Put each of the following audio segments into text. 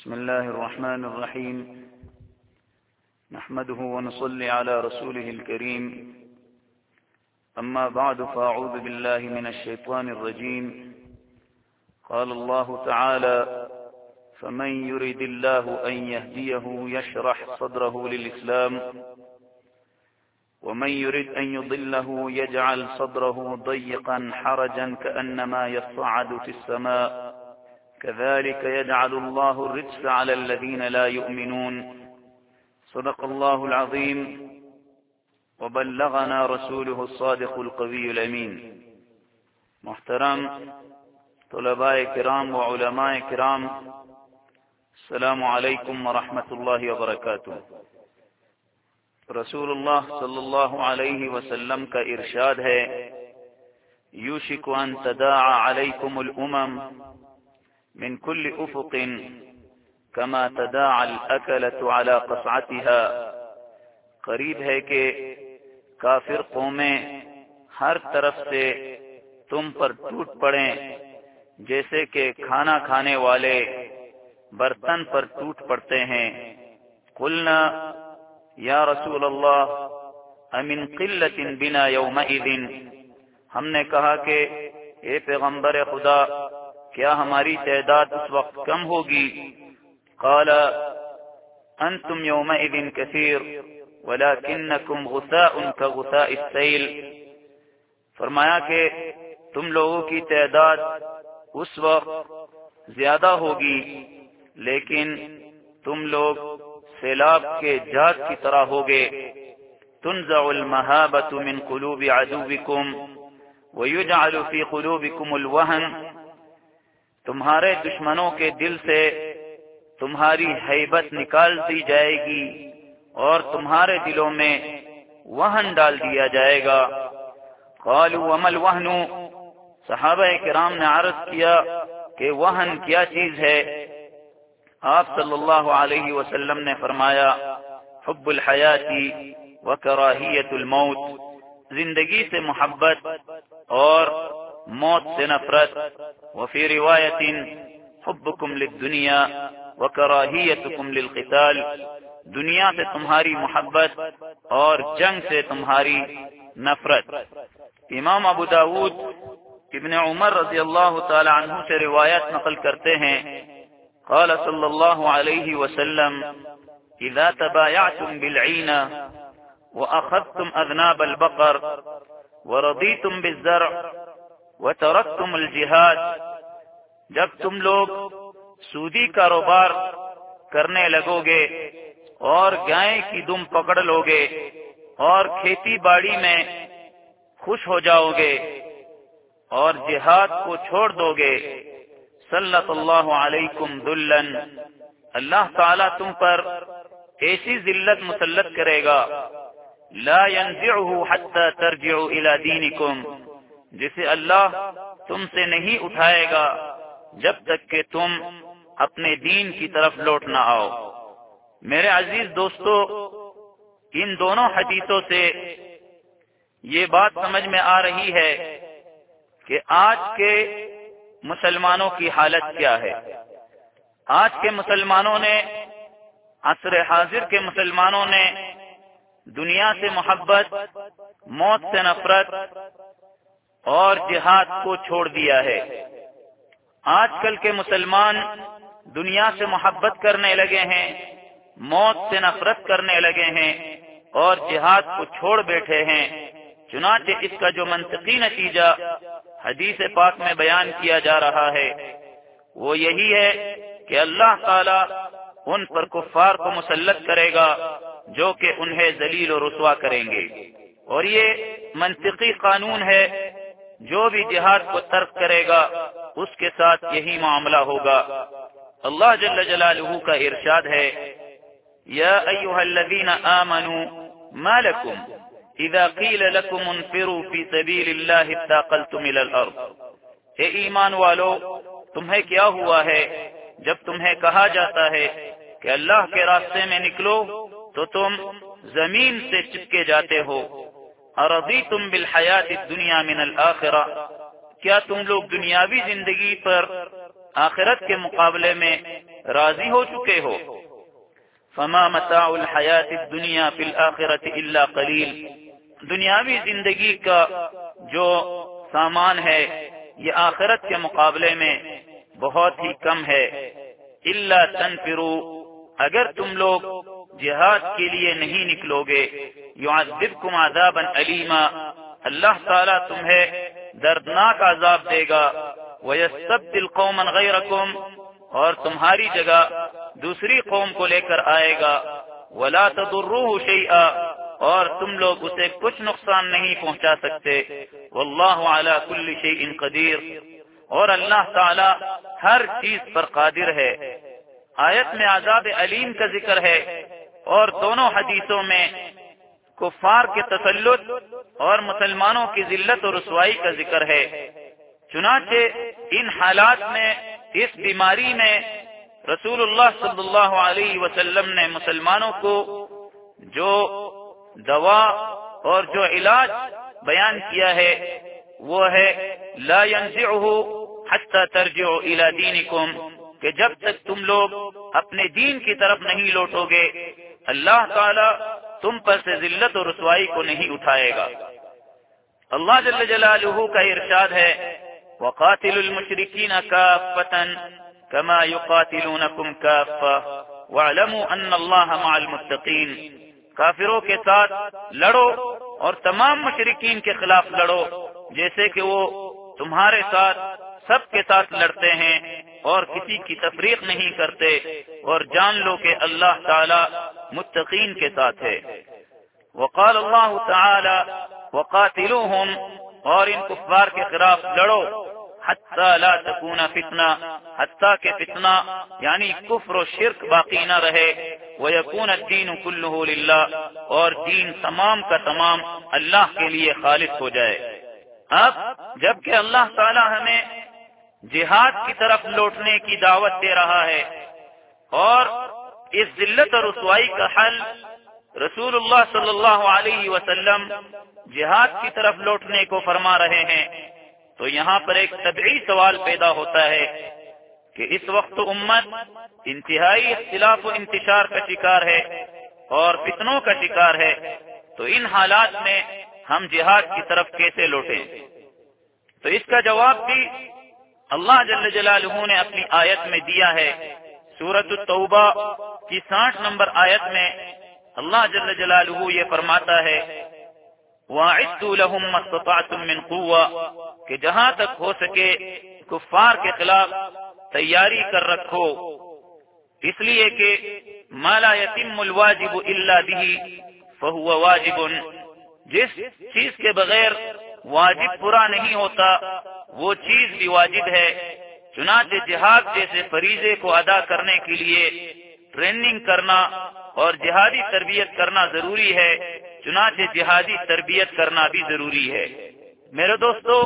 بسم الله الرحمن الرحيم. نحمده ونصلي على رسوله الكريم. أما بعد فأعوذ بالله من الشيطان الرجيم. قال الله تعالى: فمن يريد الله أن يهديه يشرح صدره للإسلام ومن يريد أن يضله يجعل صدره ضيقا حرجا كأنما يصعد في السماء كذلك يجعل الله الرجس على الذين لا يؤمنون. صدق الله العظيم وبلغنا رسوله الصادق القوي الأمين. محترم طلباء کرام و علماء کرام، السلام علیکم ورحمۃ اللہ وبرکاتہ. رسول اللہ صلی اللہ علیہ وسلم کا ارشاد ہے: یوشک ان تداعى علیکم الامم من كل افق كما تداعى الاكلة على قصعتها. قریب ہے کہ کافر قومیں ہر طرف سے تم پر ٹوٹ پڑیں جیسے کہ کھانا کھانے والے برتن پر ٹوٹ پڑتے ہیں. قلنا یا رسول اللہ امن قلت بنا یومئذ. ہم نے کہا کہ اے پیغمبر خدا، کیا ہماری تعداد اس وقت کم ہوگی؟ قال انتم یومئذ کثیر ولکنکم غثاء کغثاء السیل. فرمایا کہ تم لوگوں کی تعداد اس وقت زیادہ ہوگی لیکن تم لوگ سیلاب کے جھاگ کی طرح ہوگے. تنزع المہابۃ من قلوب عدوکم ویجعل فی قلوبکم الوہن. تمہارے دشمنوں کے دل سے تمہاری ہیبت نکال دی جائے گی اور تمہارے دلوں میں وہن ڈال دیا جائے گا. قالوا وما الوہن. صحابہ کرام نے عرض کیا کہ وہن کیا چیز ہے؟ آپ صلی اللہ علیہ وسلم نے فرمایا: حب الحیات وکراہیت الموت. زندگی سے محبت اور موت سے نفرت. وفی روایت حبکم للدنیا وکراہیتکم للقتال. دنیا سے تمہاری محبت اور جنگ سے تمہاری نفرت. امام ابو داود ابن عمر رضی اللہ تعالی عنہ سے روایت نقل کرتے ہیں: قال صلی اللہ علیہ وسلم: اذا تبايعتم بالعینة واخذتم اذناب البقر ورضیتم بالزرع وترکتم الجہاد. جب تم لوگ سودی کاروبار کرنے لگو گے اور گائے کی دم پکڑ لو گے اور کھیتی باڑی میں خوش ہو جاؤ گے اور جہاد کو چھوڑ دو گے، سلط اللہ علیکم ذلًا. اللہ تعالیٰ تم پر ایسی ذلت مسلط کرے گا لا ينزعه حتى ترجعوا الى دینکم، جسے اللہ تم سے نہیں اٹھائے گا جب تک کہ تم اپنے دین کی طرف لوٹ نہ آؤ. میرے عزیز دوستو، ان دونوں حدیثوں سے یہ بات سمجھ میں آ رہی ہے کہ آج کے مسلمانوں کی حالت کیا ہے. آج کے مسلمانوں نے، عصر حاضر کے مسلمانوں نے دنیا سے محبت، موت سے نفرت اور جہاد کو چھوڑ دیا ہے. آج کل کے مسلمان دنیا سے محبت کرنے لگے ہیں، موت سے نفرت کرنے لگے ہیں اور جہاد کو چھوڑ بیٹھے ہیں. چنانچہ اس کا جو منطقی نتیجہ حدیث پاک میں بیان کیا جا رہا ہے وہ یہی ہے کہ اللہ تعالی ان پر کفار کو مسلط کرے گا جو کہ انہیں ذلیل و رسوا کریں گے. اور یہ منطقی قانون ہے، جو بھی جہاد کو ترک کرے گا اس کے ساتھ یہی معاملہ ہوگا. اللہ جل جلالہ کا ارشاد ہے: یا ایھا الذین آمنوا ما لکم اذا قیل لکم انفروا فی سبیل اللہ اثاقلتم الی الارض. اے ایمان والو، تمہیں کیا ہوا ہے جب تمہیں کہا جاتا ہے کہ اللہ کے راستے میں نکلو تو تم زمین سے چپکے جاتے ہو. ارضیتم بالحیات الدنیا من الآخرہ. کیا تم لوگ دنیاوی زندگی پر آخرت کے مقابلے میں راضی ہو چکے ہو۔ فما متاع الحیات الدنیا فی الآخرۃ الا قلیل، دنیاوی زندگی کا جو سامان ہے یہ آخرت کے مقابلے میں بہت ہی کم ہے۔ الا تنفروا، اگر تم لوگ جہاد کے لیے نہیں نکلو گے، یعذبکم عذابا علیما، اللہ تعالیٰ تمہیں دردناک عذاب دے گا، ویستبدل قوما غیرکم، اور تمہاری جگہ دوسری قوم کو لے کر آئے گا، ولا تضروہ شیئا، اور تم لوگ اسے کچھ نقصان نہیں پہنچا سکتے، واللہ علی کل شیء قدیر، اور اللہ تعالی ہر چیز پر قادر ہے۔ آیت میں عذاب علیم کا ذکر ہے، اور دونوں حدیثوں میں کفار کے تسلط اور مسلمانوں کی ذلت و رسوائی کا ذکر ہے۔ چنانچہ ان حالات میں، اس بیماری میں، رسول اللہ صلی اللہ علیہ وسلم نے مسلمانوں کو جو دوا اور جو علاج بیان کیا ہے وہ ہے لا ينزعه حتى ترجعوا الى دینکم، کہ جب تک تم لوگ اپنے دین کی طرف نہیں لوٹو گے اللہ تعالی تم پر سے ذلت و رسوائی کو نہیں اٹھائے گا۔ اللہ جل جلالہ کا ارشاد ہے وَقَاتِلُوا الْمُشْرِكِينَ كَافَّةً كَمَا يُقَاتِلُونَكُمْ كَافَّةً وَاعْلَمُوا أَنَّ اللَّهَ مَعَ الْمُتَّقِينَ، کافروں کے ساتھ لڑو اور تمام مشرکین کے خلاف لڑو جیسے کہ وہ تمہارے ساتھ سب کے ساتھ لڑتے ہیں اور کسی کی تفریق نہیں کرتے، اور جان لو کہ اللہ تعالی متقین کے ساتھ ہے۔ وقال اللہ تعالی وقاتلوہم، اور ان کفار کے خلاف لڑو حتی لا تکون فتنہ، حتی کہ فتنہ یعنی کفر و شرک باقی نہ رہے، ویکون الدین کلہ للہ، اور دین تمام کا تمام اللہ کے لیے خالص ہو جائے۔ اب جبکہ اللہ تعالی ہمیں جہاد کی طرف لوٹنے کی دعوت دے رہا ہے اور اس ذلت اور رسوائی کا حل رسول اللہ صلی اللہ علیہ وسلم جہاد کی طرف لوٹنے کو فرما رہے ہیں، تو یہاں پر ایک طبعی سوال پیدا ہوتا ہے کہ اس وقت امت انتہائی اختلاف و انتشار کا شکار ہے اور فتنوں کا شکار ہے، تو ان حالات میں ہم جہاد کی طرف کیسے لوٹیں؟ تو اس کا جواب بھی اللہ جل جلالہ نے اپنی آیت میں دیا ہے۔ سورۃ التوبہ کی 60 نمبر آیت میں اللہ جل جلالہ یہ فرماتا ہے وَأَعِدُّوا لَهُم مَّا اسْتَطَعْتُم مِّن قُوَّةٍ، کہ جہاں تک ہو سکے کفار کے خلاف تیاری کر رکھو، اس لیے کہ مَا لَا يَتِمُّ الْوَاجِبُ إِلَّا بِهِ فَهُوَ وَاجِبٌ، جس چیز کے بغیر واجب پورا نہیں ہوتا وہ چیز بھی واجب ہے، چنانچہ جہاد جیسے فریضے کو ادا کرنے کے لیے ٹریننگ کرنا اور جہادی تربیت کرنا ضروری ہے، چنانچہ جہادی تربیت کرنا بھی ضروری ہے۔ میرے دوستو،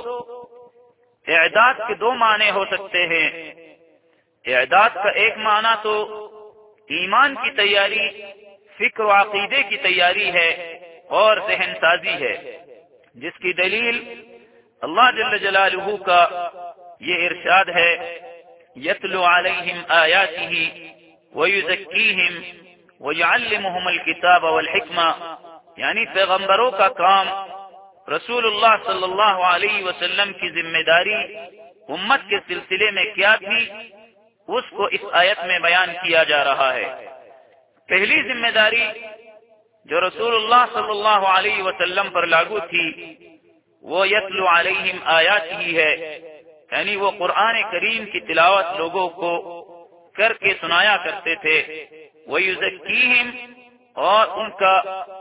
اعداد کے دو معنی ہو سکتے ہیں۔ اعداد کا ایک معنی تو ایمان کی تیاری، فکر و عقیدے کی تیاری ہے اور ذہن سازی ہے، جس کی دلیل اللہ جل جلالہ کا یہ ارشاد ہے یتلو علیہم آیاتہ ویزکیہم ویعلمہم الکتاب والحکمہ، یعنی پیغمبروں کا کام، رسول اللہ صلی اللہ علیہ وسلم کی ذمہ داری امت کے سلسلے میں کیا تھی اس کو اس آیت میں بیان کیا جا رہا ہے۔ پہلی ذمہ داری جو رسول اللہ صلی اللہ علیہ وسلم پر لاگو تھی وہ یتلو علیہم آیات ہی ہے، یعنی وہ قرآن کریم کی تلاوت لوگوں کو کر کے سنایا کرتے تھے، ویزکیہم، اور ان کا